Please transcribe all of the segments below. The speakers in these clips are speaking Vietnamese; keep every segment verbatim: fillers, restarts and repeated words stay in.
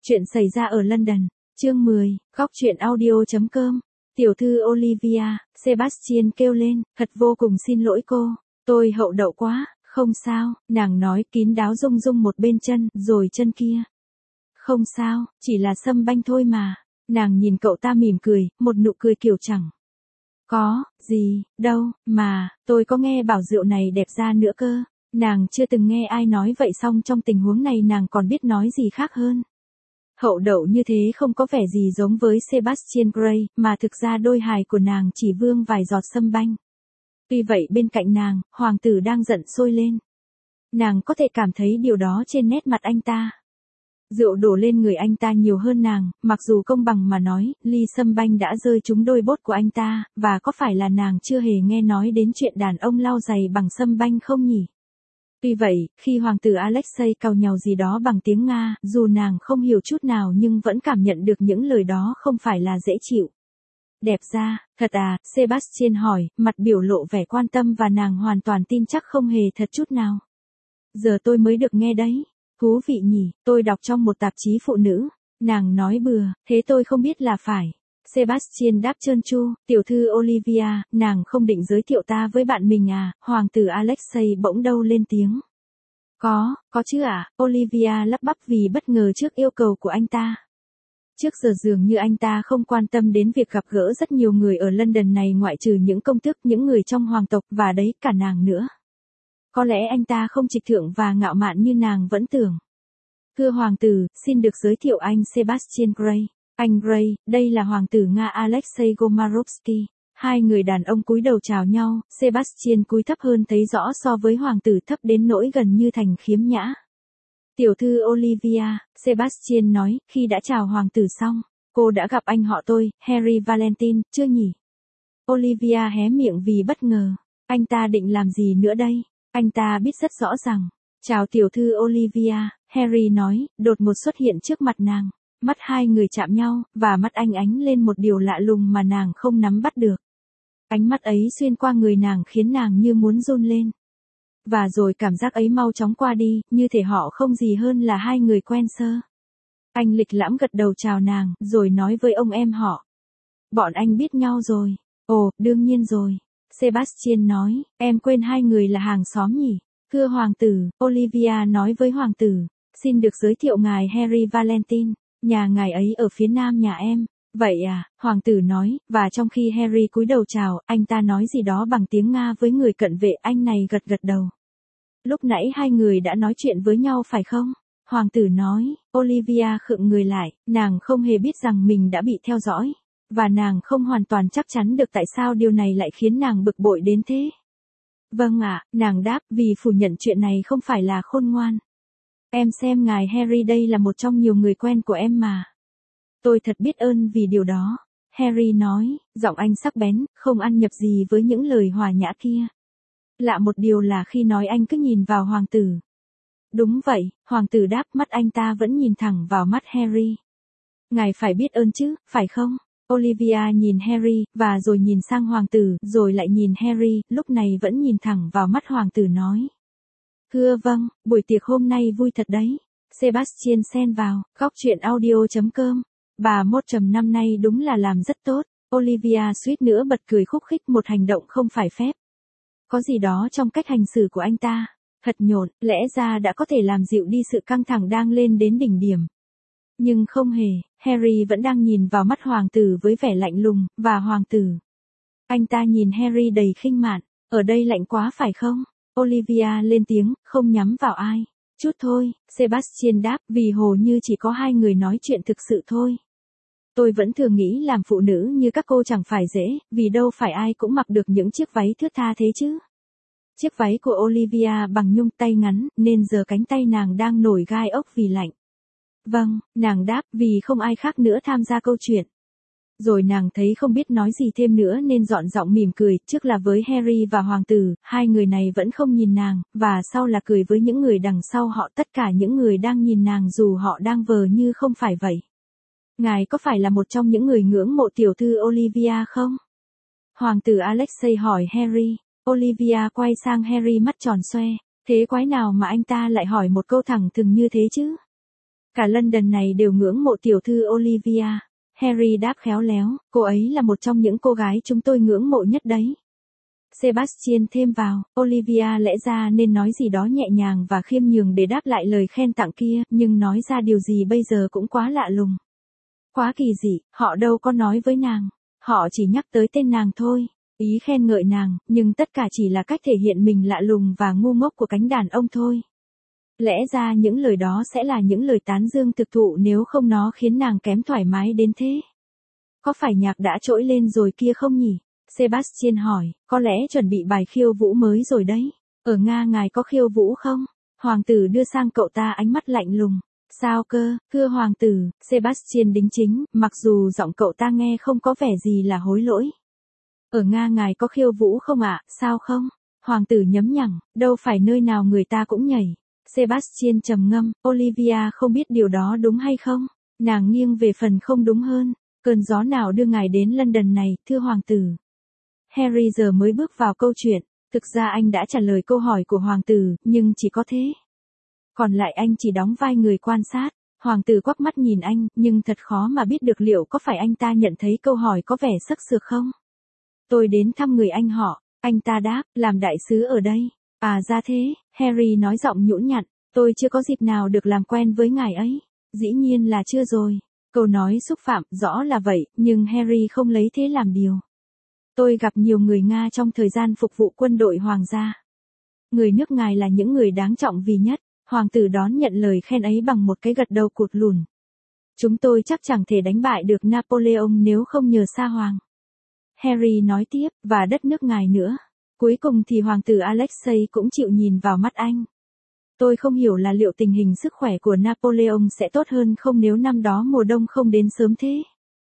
Chuyện xảy ra ở London, chương mười, góc truyện audio chấm com. Tiểu thư Olivia, Sebastian kêu lên, thật vô cùng xin lỗi cô, tôi hậu đậu quá, không sao, nàng nói kín đáo rung rung một bên chân, rồi chân kia. Không sao, chỉ là sâm banh thôi mà. Nàng nhìn cậu ta mỉm cười, một nụ cười kiểu chẳng có gì đâu, mà, tôi có nghe bảo rượu này đẹp ra nữa cơ. Nàng chưa từng nghe ai nói vậy, xong trong tình huống này nàng còn biết nói gì khác hơn. Hậu đậu như thế không có vẻ gì giống với Sebastian Grey, mà thực ra đôi hài của nàng chỉ vương vài giọt sâm banh. Tuy vậy bên cạnh nàng, hoàng tử đang giận sôi lên. Nàng có thể cảm thấy điều đó trên nét mặt anh ta. Rượu đổ lên người anh ta nhiều hơn nàng, mặc dù công bằng mà nói, ly sâm banh đã rơi trúng đôi bốt của anh ta, và có phải là nàng chưa hề nghe nói đến chuyện đàn ông lau giày bằng sâm banh không nhỉ? Tuy vậy, khi hoàng tử Alexei càu nhàu gì đó bằng tiếng Nga, dù nàng không hiểu chút nào nhưng vẫn cảm nhận được những lời đó không phải là dễ chịu. Đẹp ra, thật à, Sebastian hỏi, mặt biểu lộ vẻ quan tâm và nàng hoàn toàn tin chắc không hề thật chút nào. Giờ tôi mới được nghe đấy. Thú vị nhỉ, tôi đọc trong một tạp chí phụ nữ. Nàng nói bừa, thế tôi không biết là phải. Sebastian đáp trơn tru, tiểu thư Olivia, nàng không định giới thiệu ta với bạn mình à? Hoàng tử Alexei bỗng đâu lên tiếng. Có, có chứ à? Olivia lắp bắp vì bất ngờ trước yêu cầu của anh ta. Trước giờ dường như anh ta không quan tâm đến việc gặp gỡ rất nhiều người ở London này ngoại trừ những công tước, những người trong hoàng tộc và đấy cả nàng nữa. Có lẽ anh ta không trịch thượng và ngạo mạn như nàng vẫn tưởng. Thưa hoàng tử, xin được giới thiệu anh Sebastian Grey. Anh Grey, đây là hoàng tử Nga Alexei Gomarovsky. Hai người đàn ông cúi đầu chào nhau, Sebastian cúi thấp hơn thấy rõ so với hoàng tử, thấp đến nỗi gần như thành khiếm nhã. Tiểu thư Olivia, Sebastian nói, khi đã chào hoàng tử xong, cô đã gặp anh họ tôi, Harry Valentine, chưa nhỉ? Olivia hé miệng vì bất ngờ. Anh ta định làm gì nữa đây? Anh ta biết rất rõ rằng. Chào tiểu thư Olivia, Harry nói, đột ngột xuất hiện trước mặt nàng. Mắt hai người chạm nhau, và mắt anh ánh lên một điều lạ lùng mà nàng không nắm bắt được. Ánh mắt ấy xuyên qua người nàng khiến nàng như muốn run lên. Và rồi cảm giác ấy mau chóng qua đi, như thể họ không gì hơn là hai người quen sơ. Anh lịch lãm gật đầu chào nàng, rồi nói với ông em họ. Bọn anh biết nhau rồi. Ồ, đương nhiên rồi. Sebastian nói, em quên hai người là hàng xóm nhỉ? Thưa hoàng tử, Olivia nói với hoàng tử, xin được giới thiệu ngài Harry Valentine, nhà ngài ấy ở phía nam nhà em. Vậy à, hoàng tử nói, và trong khi Harry cúi đầu chào, anh ta nói gì đó bằng tiếng Nga với người cận vệ, anh này gật gật đầu. Lúc nãy hai người đã nói chuyện với nhau phải không? Hoàng tử nói, Olivia khựng người lại, nàng không hề biết rằng mình đã bị theo dõi. Và nàng không hoàn toàn chắc chắn được tại sao điều này lại khiến nàng bực bội đến thế. Vâng ạ, nàng đáp, vì phủ nhận chuyện này không phải là khôn ngoan. Em xem ngài Harry đây là một trong nhiều người quen của em mà. Tôi thật biết ơn vì điều đó. Harry nói, giọng anh sắc bén, không ăn nhập gì với những lời hòa nhã kia. Lạ một điều là khi nói anh cứ nhìn vào hoàng tử. Đúng vậy, hoàng tử đáp, mắt anh ta vẫn nhìn thẳng vào mắt Harry. Ngài phải biết ơn chứ, phải không? Olivia nhìn Harry, và rồi nhìn sang hoàng tử, rồi lại nhìn Harry, lúc này vẫn nhìn thẳng vào mắt hoàng tử nói. Thưa vâng, buổi tiệc hôm nay vui thật đấy. Sebastian xen vào, góc truyện audio chấm com. Bà một chấm năm nay đúng là làm rất tốt. Olivia suýt nữa bật cười khúc khích, một hành động không phải phép. Có gì đó trong cách hành xử của anh ta. Thật nhộn, lẽ ra đã có thể làm dịu đi sự căng thẳng đang lên đến đỉnh điểm. Nhưng không hề, Harry vẫn đang nhìn vào mắt hoàng tử với vẻ lạnh lùng, và hoàng tử. Anh ta nhìn Harry đầy khinh mạn, ở đây lạnh quá phải không? Olivia lên tiếng, không nhắm vào ai. Chút thôi, Sebastian đáp, vì hồ như chỉ có hai người nói chuyện thực sự thôi. Tôi vẫn thường nghĩ làm phụ nữ như các cô chẳng phải dễ, vì đâu phải ai cũng mặc được những chiếc váy thướt tha thế chứ. Chiếc váy của Olivia bằng nhung, tay ngắn, nên giờ cánh tay nàng đang nổi gai ốc vì lạnh. Vâng, nàng đáp, vì không ai khác nữa tham gia câu chuyện. Rồi nàng thấy không biết nói gì thêm nữa nên dọn giọng mỉm cười, trước là với Harry và hoàng tử, hai người này vẫn không nhìn nàng, và sau là cười với những người đằng sau họ, tất cả những người đang nhìn nàng dù họ đang vờ như không phải vậy. Ngài có phải là một trong những người ngưỡng mộ tiểu thư Olivia không? Hoàng tử Alexei hỏi Harry. Olivia quay sang Harry mắt tròn xoe, thế quái nào mà anh ta lại hỏi một câu thẳng thừng như thế chứ? Cả London này đều ngưỡng mộ tiểu thư Olivia. Harry đáp khéo léo, cô ấy là một trong những cô gái chúng tôi ngưỡng mộ nhất đấy. Sebastian thêm vào, Olivia lẽ ra nên nói gì đó nhẹ nhàng và khiêm nhường để đáp lại lời khen tặng kia, nhưng nói ra điều gì bây giờ cũng quá lạ lùng. Quá kỳ dị, họ đâu có nói với nàng. Họ chỉ nhắc tới tên nàng thôi, ý khen ngợi nàng, nhưng tất cả chỉ là cách thể hiện mình lạ lùng và ngu ngốc của cánh đàn ông thôi. Lẽ ra những lời đó sẽ là những lời tán dương thực thụ nếu không nó khiến nàng kém thoải mái đến thế. Có phải nhạc đã trỗi lên rồi kia không nhỉ? Sebastian hỏi, có lẽ chuẩn bị bài khiêu vũ mới rồi đấy. Ở Nga ngài có khiêu vũ không? Hoàng tử đưa sang cậu ta ánh mắt lạnh lùng. Sao cơ, thưa hoàng tử, Sebastian đính chính, mặc dù giọng cậu ta nghe không có vẻ gì là hối lỗi. Ở Nga ngài có khiêu vũ không ạ, sao không? Hoàng tử nhấm nhẳng, đâu phải nơi nào người ta cũng nhảy. Sebastian trầm ngâm, Olivia không biết điều đó đúng hay không? Nàng nghiêng về phần không đúng hơn. Cơn gió nào đưa ngài đến London này, thưa hoàng tử? Harry giờ mới bước vào câu chuyện. Thực ra anh đã trả lời câu hỏi của hoàng tử, nhưng chỉ có thế. Còn lại anh chỉ đóng vai người quan sát. Hoàng tử quắc mắt nhìn anh, nhưng thật khó mà biết được liệu có phải anh ta nhận thấy câu hỏi có vẻ sắc sược không? Tôi đến thăm người anh họ, anh ta đáp, làm đại sứ ở đây. À ra thế, Harry nói giọng nhũn nhặn, tôi chưa có dịp nào được làm quen với ngài ấy. Dĩ nhiên là chưa rồi. Câu nói xúc phạm, rõ là vậy, nhưng Harry không lấy thế làm điều. Tôi gặp nhiều người Nga trong thời gian phục vụ quân đội hoàng gia. Người nước ngài là những người đáng trọng vì nhất. Hoàng tử đón nhận lời khen ấy bằng một cái gật đầu cụt lùn. Chúng tôi chắc chẳng thể đánh bại được Napoleon nếu không nhờ Sa Hoàng. Harry nói tiếp, và đất nước ngài nữa. Cuối cùng thì hoàng tử Alexei cũng chịu nhìn vào mắt anh. Tôi không hiểu là liệu tình hình sức khỏe của Napoleon sẽ tốt hơn không nếu năm đó mùa đông không đến sớm thế.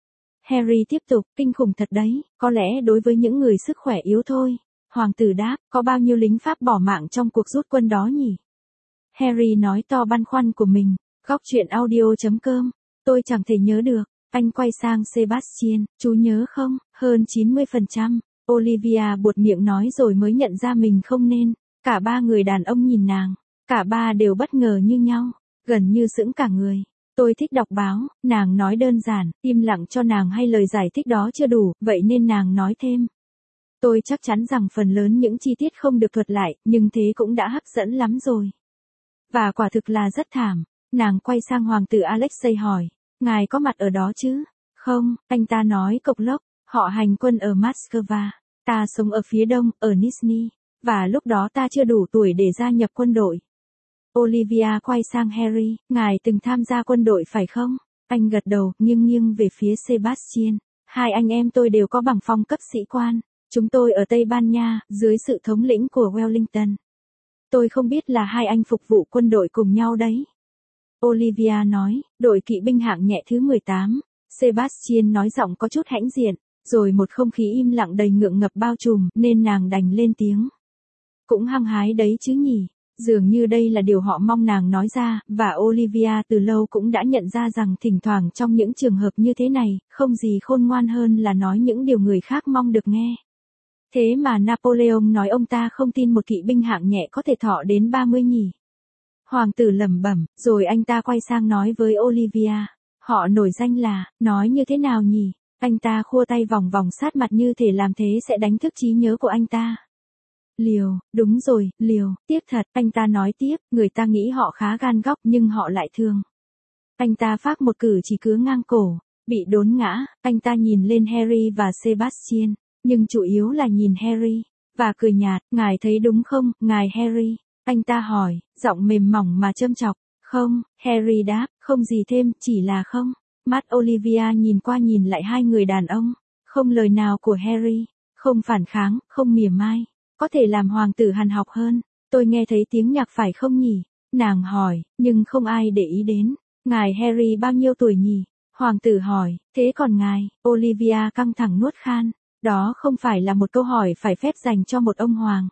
Harry tiếp tục, kinh khủng thật đấy, có lẽ đối với những người sức khỏe yếu thôi. Hoàng tử đáp, có bao nhiêu lính Pháp bỏ mạng trong cuộc rút quân đó nhỉ? Harry nói to băn khoăn của mình, góc chuyện audio chấm com, tôi chẳng thể nhớ được. Anh quay sang Sebastian, chú nhớ không, hơn chín mươi phần trăm. Olivia buột miệng nói rồi mới nhận ra mình không nên. Cả ba người đàn ông nhìn nàng, cả ba đều bất ngờ như nhau, gần như sững cả người. Tôi thích đọc báo, nàng nói đơn giản, im lặng cho nàng hay lời giải thích đó chưa đủ, vậy nên nàng nói thêm. Tôi chắc chắn rằng phần lớn những chi tiết không được thuật lại, nhưng thế cũng đã hấp dẫn lắm rồi. Và quả thực là rất thảm. Nàng quay sang hoàng tử Alexei hỏi, ngài có mặt ở đó chứ? Không, anh ta nói cộc lốc, họ hành quân ở Moscow. Ta sống ở phía đông, ở Nizhny, và lúc đó ta chưa đủ tuổi để gia nhập quân đội. Olivia quay sang Harry, ngài từng tham gia quân đội phải không? Anh gật đầu, nghiêng nghiêng về phía Sebastian. Hai anh em tôi đều có bằng phong cấp sĩ quan. Chúng tôi ở Tây Ban Nha, dưới sự thống lĩnh của Wellington. Tôi không biết là hai anh phục vụ quân đội cùng nhau đấy. Olivia nói, đội kỵ binh hạng nhẹ thứ mười tám. Sebastian nói giọng có chút hãnh diện, rồi một không khí im lặng đầy ngượng ngập bao trùm, nên nàng đành lên tiếng. Cũng hăng hái đấy chứ nhỉ. Dường như đây là điều họ mong nàng nói ra, và Olivia từ lâu cũng đã nhận ra rằng thỉnh thoảng trong những trường hợp như thế này, không gì khôn ngoan hơn là nói những điều người khác mong được nghe. Thế mà Napoleon nói ông ta không tin một kỵ binh hạng nhẹ có thể thọ đến ba mươi nhỉ. Hoàng tử lẩm bẩm, rồi anh ta quay sang nói với Olivia. Họ nổi danh là, nói như thế nào nhỉ? Anh ta khua tay vòng vòng sát mặt như thể làm thế sẽ đánh thức trí nhớ của anh ta. Liều, đúng rồi, liều, tiếc thật, anh ta nói tiếp, người ta nghĩ họ khá gan góc nhưng họ lại thương. Anh ta phác một cử chỉ cứa ngang cổ, bị đốn ngã, anh ta nhìn lên Harry và Sebastian, nhưng chủ yếu là nhìn Harry, và cười nhạt, ngài thấy đúng không, ngài Harry? Anh ta hỏi, giọng mềm mỏng mà châm chọc, không, Harry đáp, không gì thêm, chỉ là không. Mắt Olivia nhìn qua nhìn lại hai người đàn ông, không lời nào của Harry, không phản kháng, không mỉa mai. Có thể làm hoàng tử hằn học hơn, tôi nghe thấy tiếng nhạc phải không nhỉ? Nàng hỏi, nhưng không ai để ý đến. Ngài Harry bao nhiêu tuổi nhỉ? Hoàng tử hỏi, thế còn ngài? Olivia căng thẳng nuốt khan. Đó không phải là một câu hỏi phải phép dành cho một ông hoàng.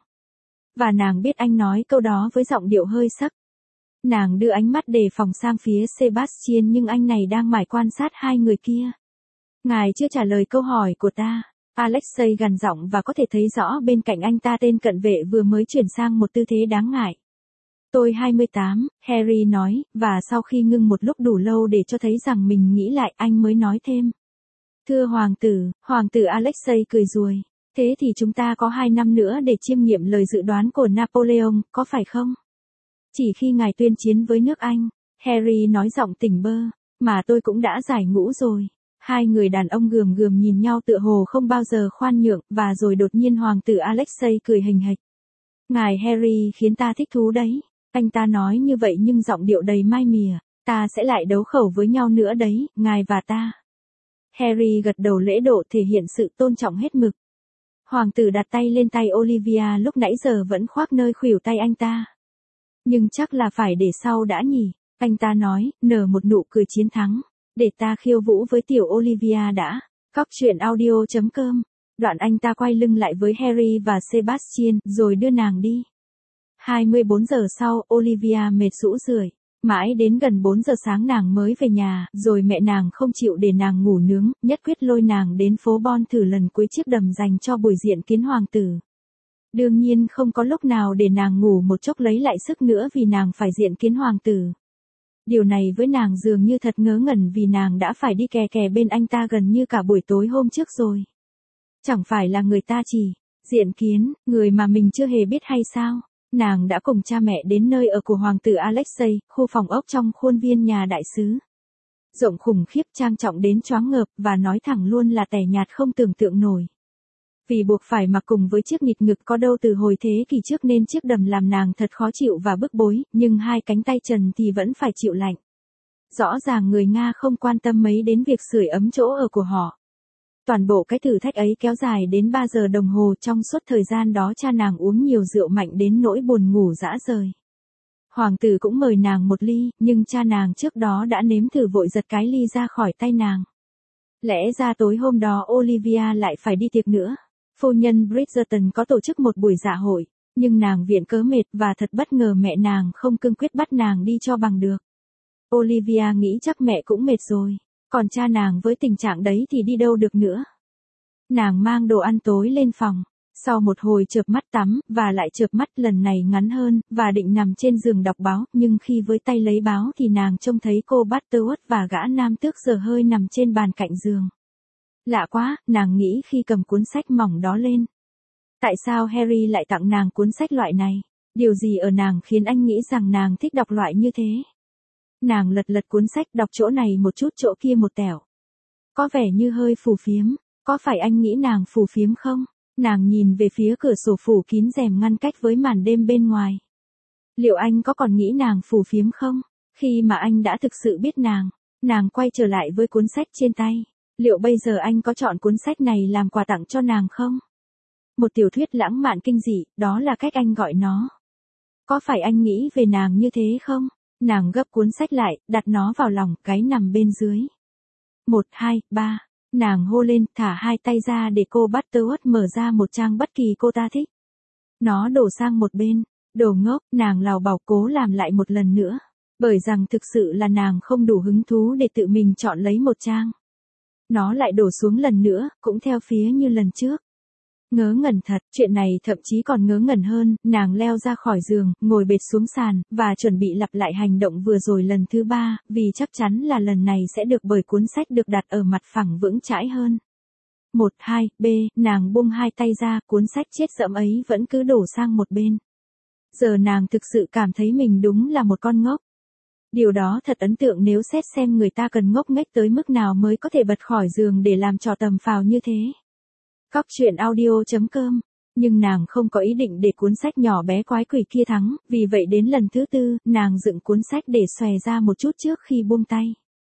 Và nàng biết anh nói câu đó với giọng điệu hơi sắc. Nàng đưa ánh mắt đề phòng sang phía Sebastian nhưng anh này đang mải quan sát hai người kia. Ngài chưa trả lời câu hỏi của ta. Alexei gằn giọng và có thể thấy rõ bên cạnh anh ta tên cận vệ vừa mới chuyển sang một tư thế đáng ngại. Tôi hai mươi tám, Harry nói, và sau khi ngưng một lúc đủ lâu để cho thấy rằng mình nghĩ lại, anh mới nói thêm. Thưa hoàng tử, hoàng tử Alexei cười ruồi. Thế thì chúng ta có hai năm nữa để chiêm nghiệm lời dự đoán của Napoleon, có phải không? Chỉ khi ngài tuyên chiến với nước Anh, Harry nói giọng tỉnh bơ, mà tôi cũng đã giải ngũ rồi. Hai người đàn ông gườm gườm nhìn nhau tựa hồ không bao giờ khoan nhượng, và rồi đột nhiên hoàng tử Alexei cười hình hạch. Ngài Harry khiến ta thích thú đấy. Anh ta nói như vậy nhưng giọng điệu đầy mai mỉa. Ta sẽ lại đấu khẩu với nhau nữa đấy, ngài và ta. Harry gật đầu lễ độ thể hiện sự tôn trọng hết mực. Hoàng tử đặt tay lên tay Olivia lúc nãy giờ vẫn khoác nơi khuỷu tay anh ta. Nhưng chắc là phải để sau đã nhỉ, anh ta nói, nở một nụ cười chiến thắng. Để ta khiêu vũ với tiểu Olivia đã. Cóc truyện audio chấm com. Đoạn anh ta quay lưng lại với Harry và Sebastian, rồi đưa nàng đi. hai mươi bốn giờ sau, Olivia mệt rũ rượi. Mãi đến gần bốn giờ sáng nàng mới về nhà, rồi mẹ nàng không chịu để nàng ngủ nướng, nhất quyết lôi nàng đến phố Bon thử lần cuối chiếc đầm dành cho buổi diện kiến hoàng tử. Đương nhiên không có lúc nào để nàng ngủ một chốc lấy lại sức nữa vì nàng phải diện kiến hoàng tử. Điều này với nàng dường như thật ngớ ngẩn vì nàng đã phải đi kè kè bên anh ta gần như cả buổi tối hôm trước rồi. Chẳng phải là người ta chỉ diện kiến, người mà mình chưa hề biết hay sao? Nàng đã cùng cha mẹ đến nơi ở của hoàng tử Alexei, khu phòng ốc trong khuôn viên nhà đại sứ. Rộng khủng khiếp trang trọng đến choáng ngợp và nói thẳng luôn là tẻ nhạt không tưởng tượng nổi. Vì buộc phải mặc cùng với chiếc nghịch ngực có đâu từ hồi thế kỷ trước nên chiếc đầm làm nàng thật khó chịu và bức bối, nhưng hai cánh tay trần thì vẫn phải chịu lạnh. Rõ ràng người Nga không quan tâm mấy đến việc sưởi ấm chỗ ở của họ. Toàn bộ cái thử thách ấy kéo dài đến ba giờ đồng hồ, trong suốt thời gian đó cha nàng uống nhiều rượu mạnh đến nỗi buồn ngủ rã rời. Hoàng tử cũng mời nàng một ly, nhưng cha nàng trước đó đã nếm thử vội giật cái ly ra khỏi tay nàng. Lẽ ra tối hôm đó Olivia lại phải đi tiệc nữa. Phu nhân Bridgerton có tổ chức một buổi dạ hội, nhưng nàng viện cớ mệt và thật bất ngờ mẹ nàng không cương quyết bắt nàng đi cho bằng được. Olivia nghĩ chắc mẹ cũng mệt rồi, còn cha nàng với tình trạng đấy thì đi đâu được nữa. Nàng mang đồ ăn tối lên phòng, sau một hồi chợp mắt tắm, và lại chợp mắt lần này ngắn hơn, và định nằm trên giường đọc báo, nhưng khi với tay lấy báo thì nàng trông thấy cô Butterworth và gã nam tước giờ hơi nằm trên bàn cạnh giường. Lạ quá, nàng nghĩ khi cầm cuốn sách mỏng đó lên. Tại sao Harry lại tặng nàng cuốn sách loại này? Điều gì ở nàng khiến anh nghĩ rằng nàng thích đọc loại như thế? Nàng lật lật cuốn sách, đọc chỗ này một chút chỗ kia một tẻo. Có vẻ như hơi phù phiếm, có phải anh nghĩ nàng phù phiếm không? Nàng nhìn về phía cửa sổ phủ kín rèm ngăn cách với màn đêm bên ngoài. Liệu anh có còn nghĩ nàng phù phiếm không? Khi mà anh đã thực sự biết nàng, nàng quay trở lại với cuốn sách trên tay. Liệu bây giờ anh có chọn cuốn sách này làm quà tặng cho nàng không? Một tiểu thuyết lãng mạn kinh dị, đó là cách anh gọi nó. Có phải anh nghĩ về nàng như thế không? Nàng gấp cuốn sách lại, đặt nó vào lòng, cái nằm bên dưới. Một, hai, ba. Nàng hô lên, thả hai tay ra để cô Butterworth mở ra một trang bất kỳ cô ta thích. Nó đổ sang một bên. Đồ ngốc, nàng lào bảo cố làm lại một lần nữa. Bởi rằng thực sự là nàng không đủ hứng thú để tự mình chọn lấy một trang. Nó lại đổ xuống lần nữa, cũng theo phía như lần trước. Ngớ ngẩn thật, chuyện này thậm chí còn ngớ ngẩn hơn, nàng leo ra khỏi giường, ngồi bệt xuống sàn, và chuẩn bị lặp lại hành động vừa rồi lần thứ ba, vì chắc chắn là lần này sẽ được bởi cuốn sách được đặt ở mặt phẳng vững chãi hơn. Một, hai, B, nàng buông hai tay ra, cuốn sách chết dẫm ấy vẫn cứ đổ sang một bên. Giờ nàng thực sự cảm thấy mình đúng là một con ngốc. Điều đó thật ấn tượng nếu xét xem người ta cần ngốc nghếch tới mức nào mới có thể bật khỏi giường để làm trò tầm phào như thế. Cóc truyện audio chấm com. Nhưng nàng không có ý định để cuốn sách nhỏ bé quái quỷ kia thắng, vì vậy đến lần thứ tư, nàng dựng cuốn sách để xòe ra một chút trước khi buông tay.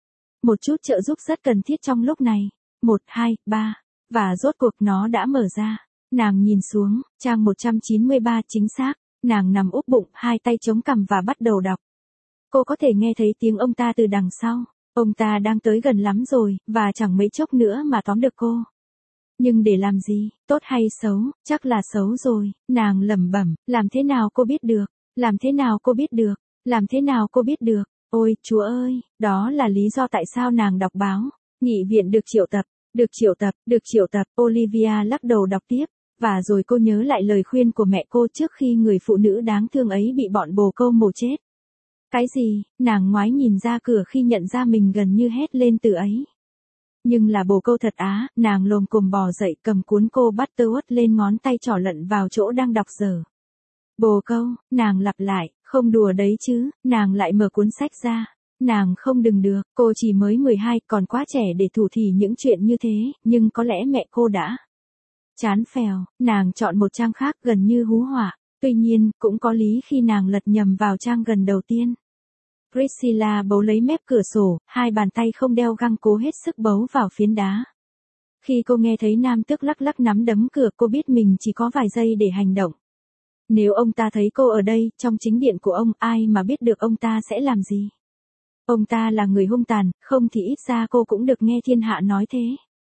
Một chút trợ giúp rất cần thiết trong lúc này. Một, hai, ba. Và rốt cuộc nó đã mở ra. Nàng nhìn xuống, trang một trăm chín mươi ba chính xác, nàng nằm úp bụng, hai tay chống cằm và bắt đầu đọc. Cô có thể nghe thấy tiếng ông ta từ đằng sau. Ông ta đang tới gần lắm rồi, và chẳng mấy chốc nữa mà tóm được cô. Nhưng để làm gì, tốt hay xấu, chắc là xấu rồi, nàng lẩm bẩm, làm thế nào cô biết được, làm thế nào cô biết được, làm thế nào cô biết được, ôi, Chúa ơi, đó là lý do tại sao nàng đọc báo, nghị viện được triệu tập, được triệu tập, được triệu tập, Olivia lắc đầu đọc tiếp, và rồi cô nhớ lại lời khuyên của mẹ cô trước khi người phụ nữ đáng thương ấy bị bọn bồ câu mổ chết. Cái gì, nàng ngoái nhìn ra cửa khi nhận ra mình gần như hét lên từ ấy. Nhưng là bồ câu thật á, nàng lồm cồm bò dậy cầm cuốn cô Butterworth lên ngón tay trỏ lận vào chỗ đang đọc dở. Bồ câu, nàng lặp lại, không đùa đấy chứ, nàng lại mở cuốn sách ra. Nàng không đừng được, cô chỉ mới mười hai, còn quá trẻ để thủ thỉ những chuyện như thế, nhưng có lẽ mẹ cô đã chán phèo, nàng chọn một trang khác gần như hú hỏa. Tuy nhiên, cũng có lý khi nàng lật nhầm vào trang gần đầu tiên. Priscilla bấu lấy mép cửa sổ, hai bàn tay không đeo găng cố hết sức bấu vào phiến đá. Khi cô nghe thấy nam tước lắc lắc nắm đấm cửa, cô biết mình chỉ có vài giây để hành động. Nếu ông ta thấy cô ở đây, trong chính điện của ông, ai mà biết được ông ta sẽ làm gì? Ông ta là người hung tàn, không thì ít ra cô cũng được nghe thiên hạ nói thế.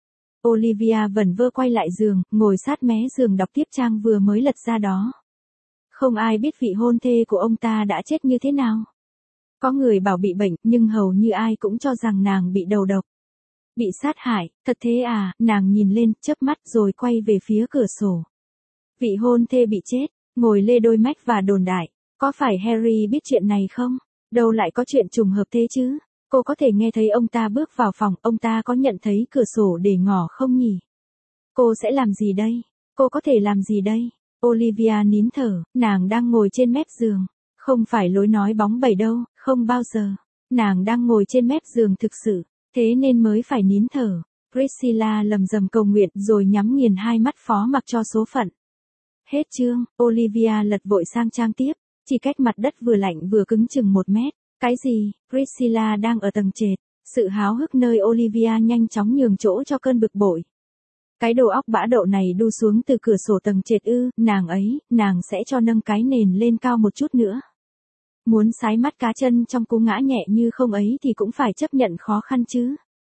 Olivia vẩn vơ quay lại giường, ngồi sát mé giường đọc tiếp trang vừa mới lật ra đó. Không ai biết vị hôn thê của ông ta đã chết như thế nào. Có người bảo bị bệnh, nhưng hầu như ai cũng cho rằng nàng bị đầu độc. Bị sát hại, thật thế à, nàng nhìn lên, chớp mắt rồi quay về phía cửa sổ. Vị hôn thê bị chết, ngồi lê đôi mách và đồn đại. Có phải Harry biết chuyện này không? Đâu lại có chuyện trùng hợp thế chứ? Cô có thể nghe thấy ông ta bước vào phòng, ông ta có nhận thấy cửa sổ để ngỏ không nhỉ? Cô sẽ làm gì đây? Cô có thể làm gì đây? Olivia nín thở, nàng đang ngồi trên mép giường. Không phải lối nói bóng bẩy đâu, không bao giờ. Nàng đang ngồi trên mép giường thực sự, thế nên mới phải nín thở. Priscilla lầm rầm cầu nguyện rồi nhắm nghiền hai mắt phó mặc cho số phận. Hết chương, Olivia lật vội sang trang tiếp, chỉ cách mặt đất vừa lạnh vừa cứng chừng một mét. Cái gì, Priscilla đang ở tầng trệt, sự háo hức nơi Olivia nhanh chóng nhường chỗ cho cơn bực bội. Cái đồ óc bã đậu này đu xuống từ cửa sổ tầng trệt ư, nàng ấy, nàng sẽ cho nâng cái nền lên cao một chút nữa. Muốn sái mắt cá chân trong cú ngã nhẹ như không ấy thì cũng phải chấp nhận khó khăn chứ.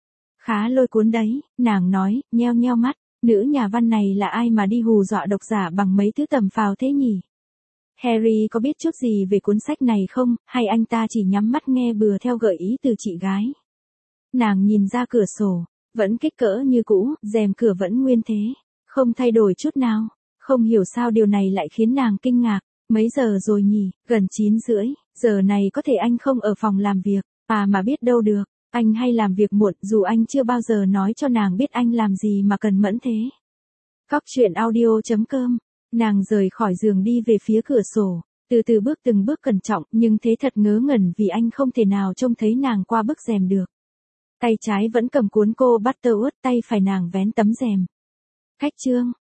Khá lôi cuốn đấy, nàng nói, nheo nheo mắt, nữ nhà văn này là ai mà đi hù dọa độc giả bằng mấy thứ tầm phào thế nhỉ? Harry có biết chút gì về cuốn sách này không, hay anh ta chỉ nhắm mắt nghe bừa theo gợi ý từ chị gái? Nàng nhìn ra cửa sổ, vẫn kích cỡ như cũ, rèm cửa vẫn nguyên thế, không thay đổi chút nào. Không hiểu sao điều này lại khiến nàng kinh ngạc. Mấy giờ rồi nhỉ? Gần chín rưỡi, giờ này có thể anh không ở phòng làm việc, à mà biết đâu được, anh hay làm việc muộn dù anh chưa bao giờ nói cho nàng biết anh làm gì mà cần mẫn thế. Cóc truyện audio chấm com, nàng rời khỏi giường đi về phía cửa sổ, từ từ bước từng bước cẩn trọng nhưng thế thật ngớ ngẩn vì anh không thể nào trông thấy nàng qua bức rèm được. Tay trái vẫn cầm cuốn cô Butterworth, tay phải nàng vén tấm rèm. Khách chương.